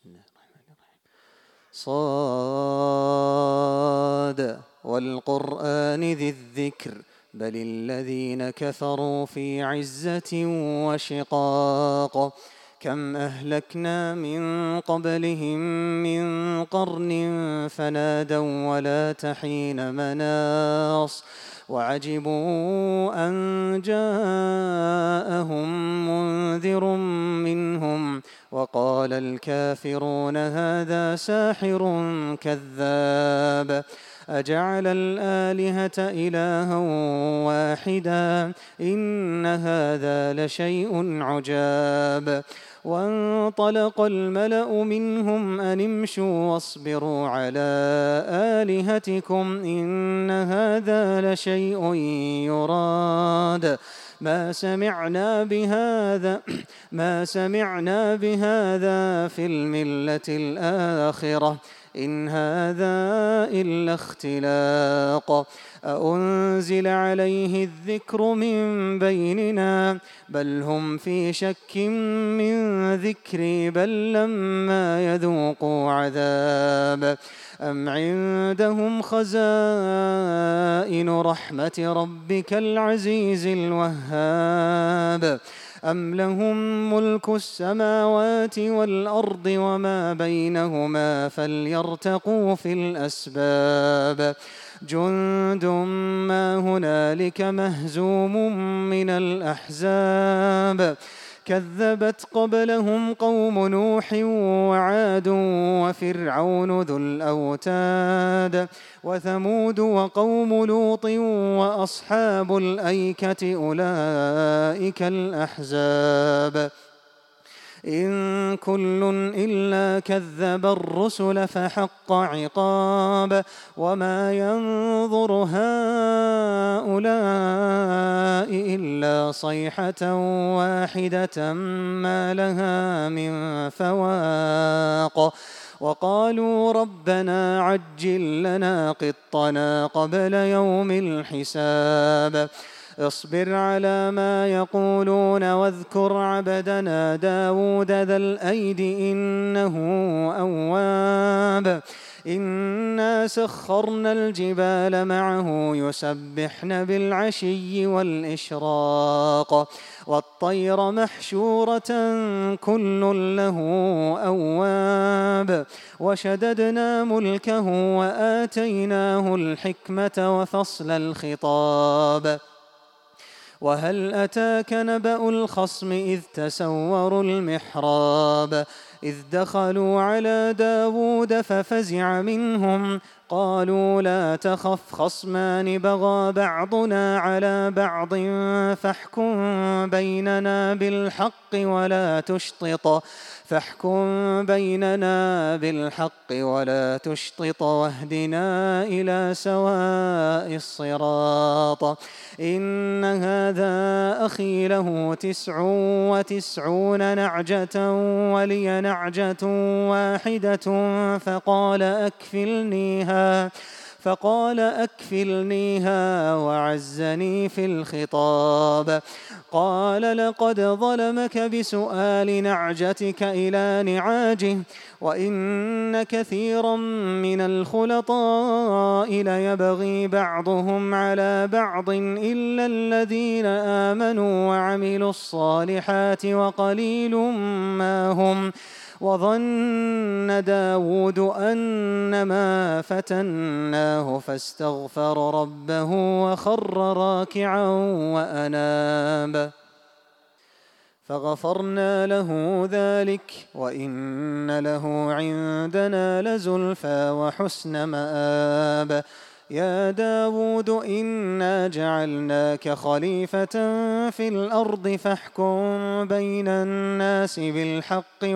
صاد والقرآن ذي الذكر بل الذين كفروا في عزة وشقاق كم أهلكنا من قبلهم من قرن فنادوا ولا تحين مناص وعجبوا أن جاءهم منذر منهم وقال الكافرون هذا ساحر كذاب أجعل الآلهة إلها واحدا إن هذا لشيء عجاب وانطلق الملأ منهم أن امشوا واصبروا على آلهتكم إن هذا لشيء يراد ما سمعنا بهذا في الملة الآخرة إن هذا إلا اختلاق أأنزل عليه الذكر من بيننا بل هم في شك من ذكري بل لما يذوقوا عذاب أم عندهم خزائن رحمة ربك العزيز الوهاب أم لهم ملك السماوات والأرض وما بينهما فليرتقوا في الأسباب جند ما هنالك مهزوم من الأحزاب كذبت قبلهم قوم نوح وعاد وفرعون ذو الأوتاد وثمود وقوم لوط وأصحاب الأيكة أولئك الأحزاب إن كل إلا كذب الرسل فحق عقاب وما ينظر هؤلاء إلا صيحة واحدة ما لها من فواق وقالوا ربنا عجل لنا قطنا قبل يوم الحساب اصبر على ما يقولون واذكر عبدنا داود ذا الأيد إنه أواب إنا سخرنا الجبال معه يسبحن بالعشي والإشراق والطير محشورة كل له أواب وشددنا ملكه وآتيناه الحكمة وفصل الخطاب وهل أتاك نبأ الخصم إذ تسوروا المحراب إذ دخلوا على داود ففزع منهم قالوا لا تخف خصمان بغى بعضنا على بعض فاحكم بيننا ولا تشطط واهدنا إلى سواء الصراط إن هذا أخي له 99 نعجة ولي نعجة واحدة فقال أكفلنيها وعزني في الخطاب قال لقد ظلمك بسؤال نعجتك إلى نعاجه وإن كثيرا من الخلطاء ليبغي بعضهم على بعض إلا الذين آمنوا وعملوا الصالحات وقليل ما هم وظن داود أنما فتناه فاستغفر ربه وخر راكعا وأناب فغفرنا له ذلك وإن له عندنا لزلفى وحسن مآب يا داود إنا جعلناك خليفة في الأرض فاحكم بين الناس بالحق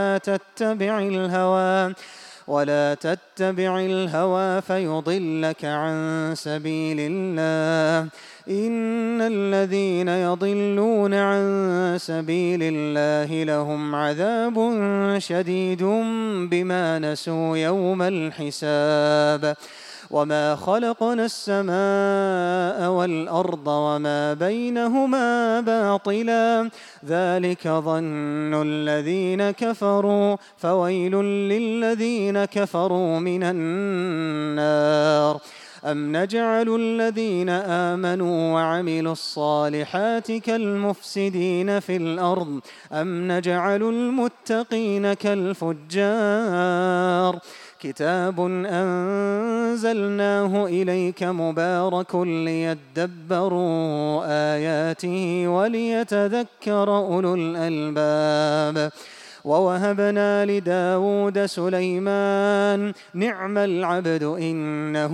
ولا تتبع الهوى فيضلك عن سبيل الله إن الذين يضلون عن سبيل الله لهم عذاب شديد بما نسوا يوم الحساب وما خلقنا السماء والأرض وما بينهما باطلا ذلك ظن الذين كفروا فويل للذين كفروا من النار أم نجعل الذين آمنوا وعملوا الصالحات كالمفسدين في الأرض أم نجعل المتقين كالفجار كتاب أنزلناه إليك مبارك ليدبروا آياته وليتذكر أولو الألباب ووهبنا لداود سليمان نعم العبد إنه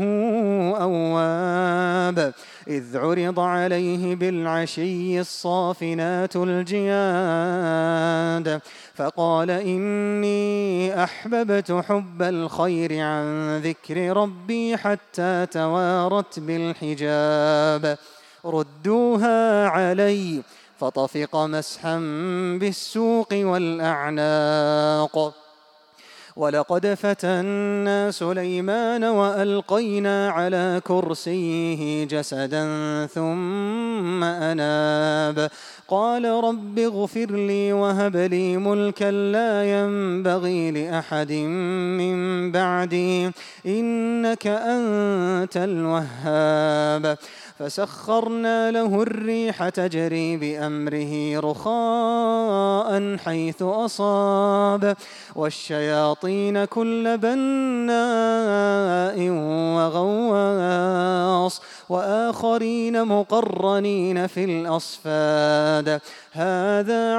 أواب إذ عرض عليه بالعشي الصافنات الجياد فقال إني أحببت حب الخير عن ذكر ربي حتى توارت بالحجاب ردوها علي فطفق مسحا بالسوق والأعناق ولقد فتنا سليمان وألقينا على كرسيه جسدا ثم أناب قال رب اغفر لي وهب لي ملكا لا ينبغي لأحد من بعدي إنك أنت الوهاب فسخرنا له الريح تجري بأمره رخاء حيث أصاب والشياطين كل بناء وغواص وآخرين مقرنين في الأصفاد هذا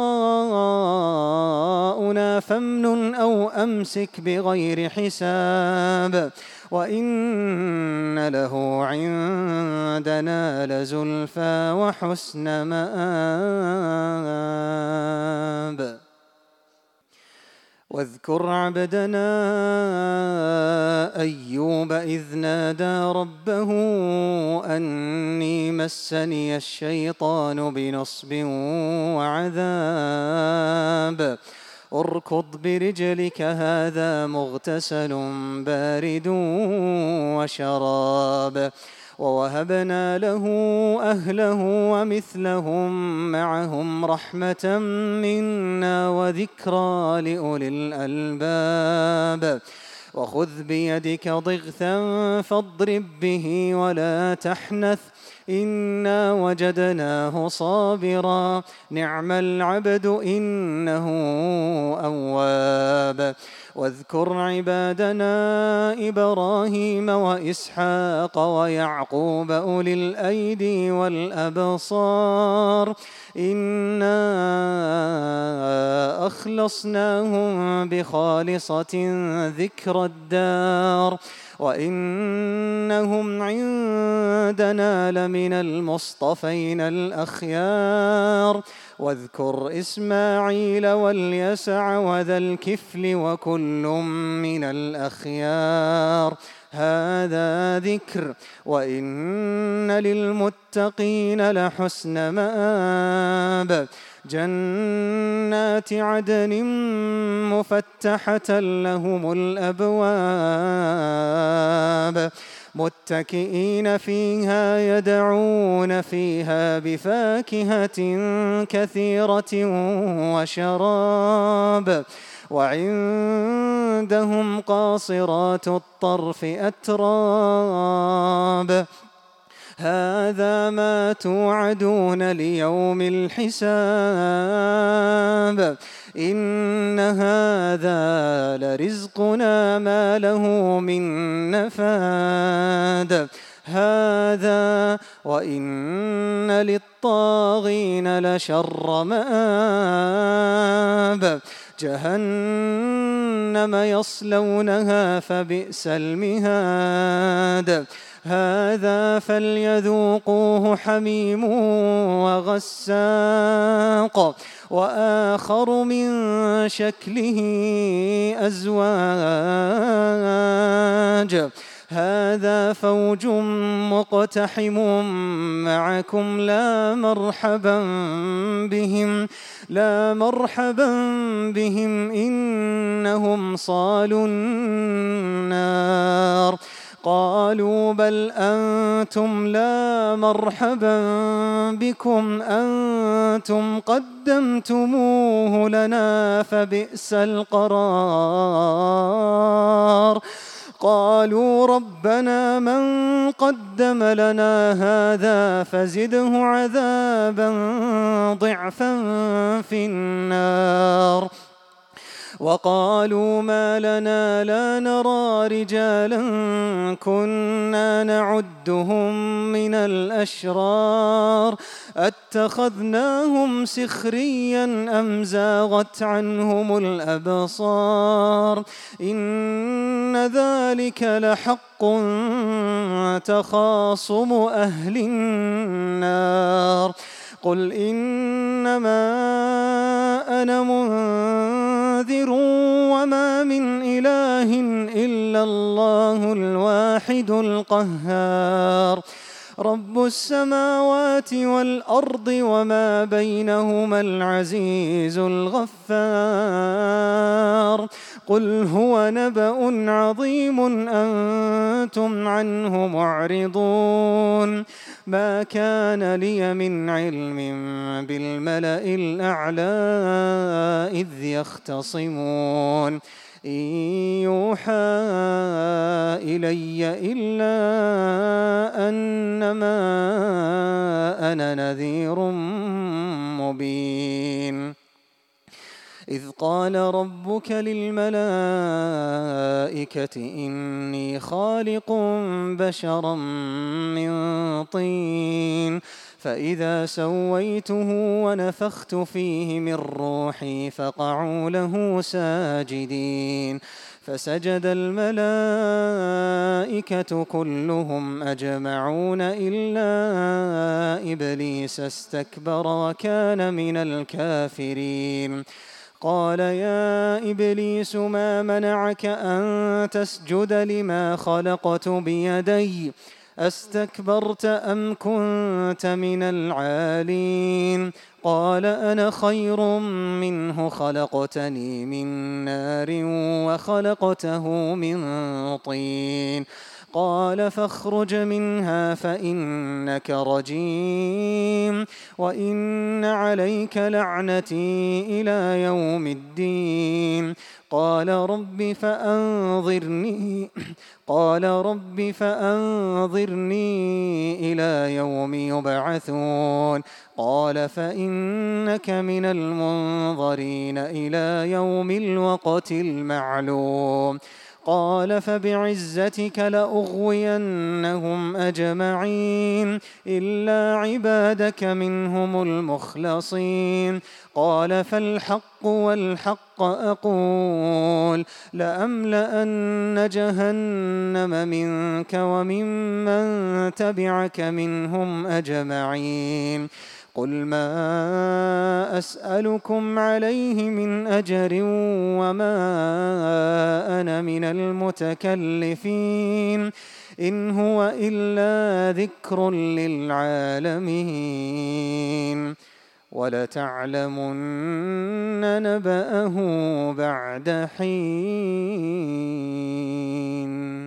عطاؤنا فامنن أو أمسك بغير حساب وإن له عندنا لزلفى وحسن مآب واذكر عبدنا أيوب إذ نادى ربه أني مسني الشيطان بنصب وعذاب اركض برجلك هذا مغتسل بارد وشراب ووهبنا له أهله ومثلهم معهم رحمة منا وذكرى لأولي الألباب وخذ بيدك ضغثا فاضرب به ولا تحنث إنا وجدناه صابرا نعم العبد إنه أواب واذكر عبادنا إبراهيم وإسحاق ويعقوب أولي الأيدي والأبصار إنا أخلصناهم بخالصة ذكر الدار وإنهم عندنا لمن المصطفين الأخيار واذكر إسماعيل واليسع وذا الكفل وكل من الأخيار هذا ذكر وإن للمتقين لحسن مآب جنات عدن مفتحة لهم الأبواب متكئين فيها يدعون فيها بفاكهة كثيرة وشراب وعندهم قاصرات الطرف أتراب هذا ما توعدون ليوم الحساب إن هذا لرزقنا ما له من نفاد هذا وإن للطاغين لشر مآب جهنم يصلونها فبئس المهاد هذا فليذوقوه حميم وغساق وآخر من شكله أزواج هذا فوج مقتحم معكم لا مرحبا بهم إنهم صالوا النار قالوا بل أنتم لا مرحبا بكم أنتم قدمتموه لنا فبئس القرار. قالوا ربنا من قدم لنا هذا فزده عذابا ضعفا في النار. وقالوا ما لنا لا نرى رجالا كنا نعدهم من الأشرار أتخذناهم سخريا أم زاغت عنهم الأبصار إن ذلك لحق تخاصم أهل النار. قل إنما أنا منذر وما من إله إلا الله الواحد القهار رب السماوات والأرض وما بينهما العزيز الغفار. قل هو نبأ عظيم أنتم عنه معرضون. ما كان لي من علم بالملأ الأعلى إذ يختصمون إن يوحى إلي إلا أنما أنا نذير مبين. إذ قال ربك للملائكة إني خالق بشرا من طين فإذا سويته ونفخت فيه من روحي فقعوا له ساجدين. فسجد الملائكة كلهم أجمعون إلا إبليس استكبر وكان من الكافرين. قال يا إبليس ما منعك أن تسجد لما خلقت بيدي أستكبرت أم كنت من العالين؟ قال أنا خير منه خلقتني من نار وخلقته من طين. قال فاخرج منها فإنك رجيم وإن عليك لعنتي إلى يوم الدين. قال رب فأنظرني إلى يوم يبعثون. قال فإنك من المنظرين إلى يوم الوقت المعلوم. قال فبعزتك لأغوينهم أجمعين إلا عبادك منهم المخلصين. قال فالحق والحق أقول لأملأن جهنم منك وممن تبعك منهم أجمعين. قل ما أسألكم عليه من أجر وما أنا من المتكلفين إن هو إلا ذكر للعالمين. ولتعلمن نبأه بعد حين.